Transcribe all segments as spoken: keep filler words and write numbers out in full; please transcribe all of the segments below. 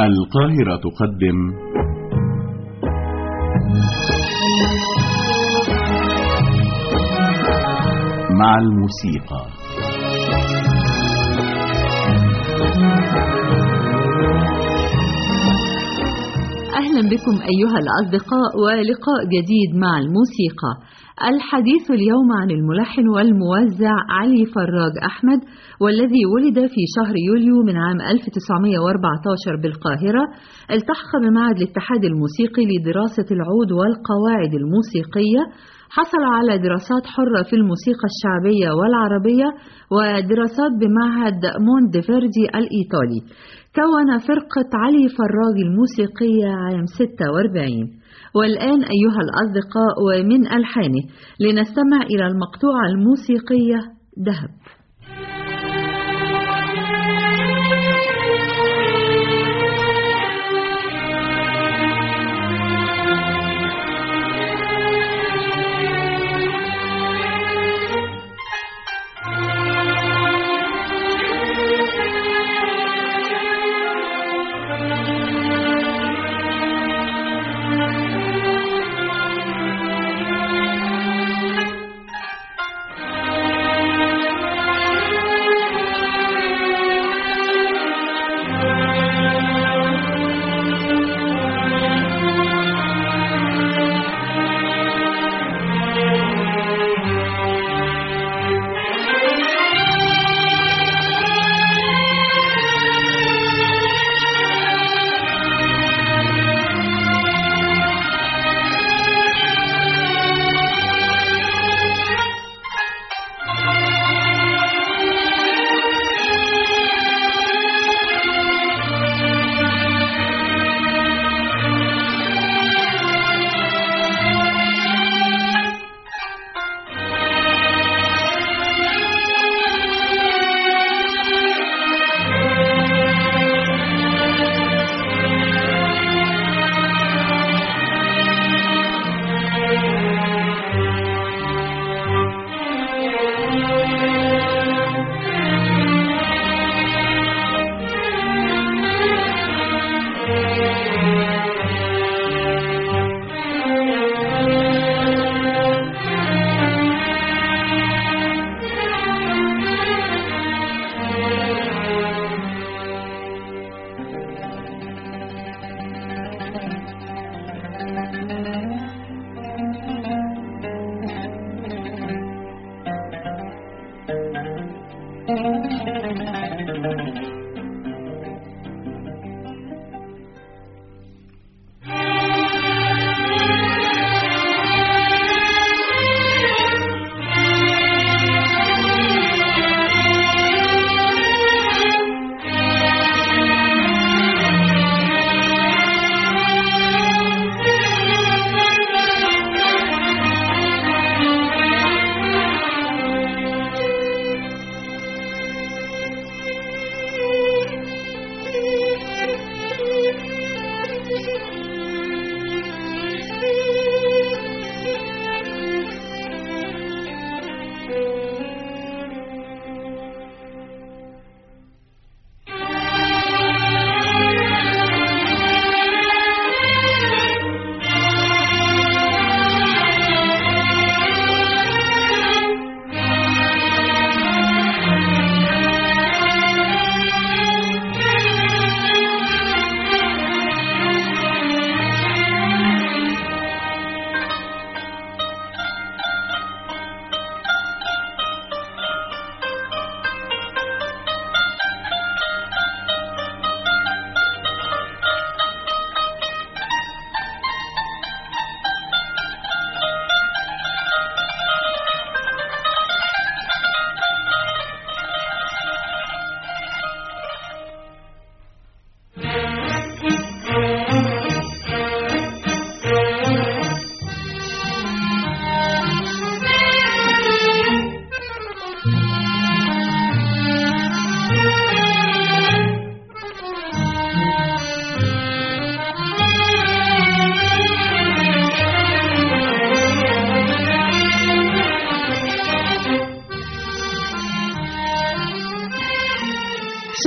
القاهرة تقدم مع الموسيقى. أهلا بكم أيها الأصدقاء ولقاء جديد مع الموسيقى. الحديث اليوم عن الملحن والموزع علي فراج أحمد، والذي ولد في شهر يوليو من عام ألف وتسعمائة وأربعة عشر بالقاهرة. التحق بمعهد الاتحاد الموسيقي لدراسة العود والقواعد الموسيقية. حصل على دراسات حرة في الموسيقى الشعبية والعربية ودراسات بمعهد موندفيردي الإيطالي. كون فرقة علي فراج الموسيقية عام ستة وأربعين. والآن أيها الأصدقاء ومن ألحانه لنستمع إلى المقطوعة الموسيقية دهب.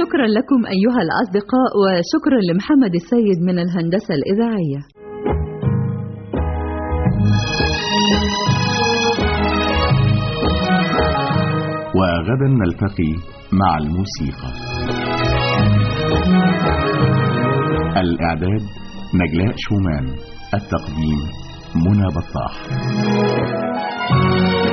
شكرا لكم أيها الأصدقاء، وشكرا لمحمد السيد من الهندسة الإذاعية. وغدا نلتقي مع الموسيقى. الإعداد نجلاء شومان، التقديم منى بطاح.